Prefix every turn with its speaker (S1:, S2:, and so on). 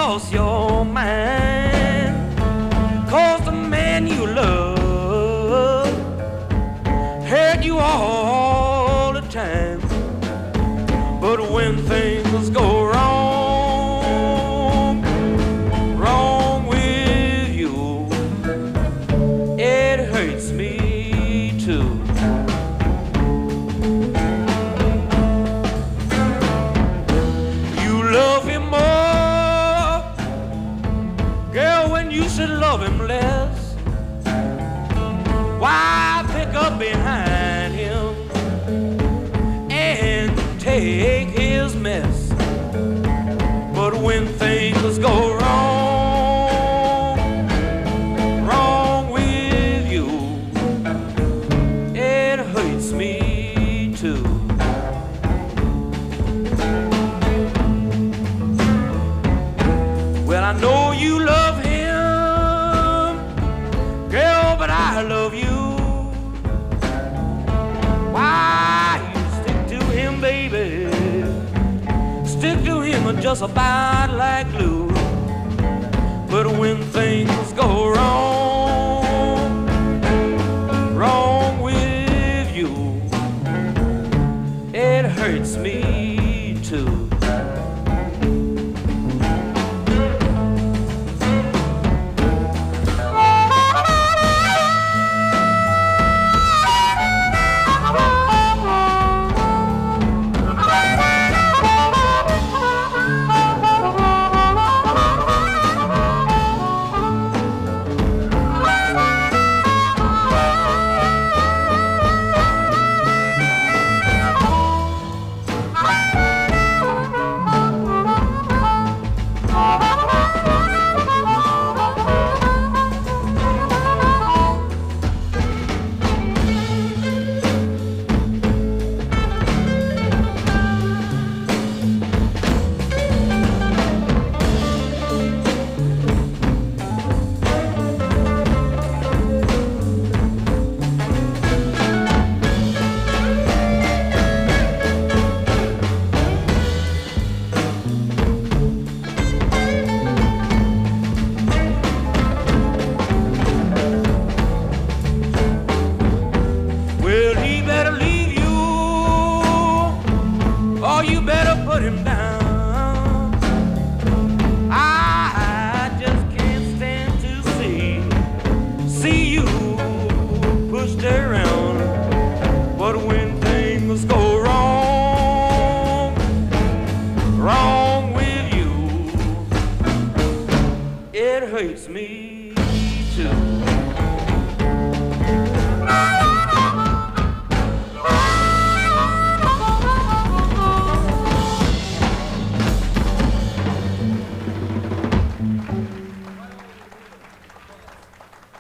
S1: lost your mind. 'Cause the man you love had you all the time. But when things go wrong, wrong with you, it hurts me too. You love him more, girl, when you should love him less. Why pick up behind him and take his mess? But when things go wrong, wrong with you, it hurts me too. Well, I know you love him, girl, but I love you. Why you stick to him, baby? Stick to him just about like glue. But when things go wrong, wrong with you, it hurts me too. Well, he better leave you, or you better put him down. I just can't stand to see you pushed around.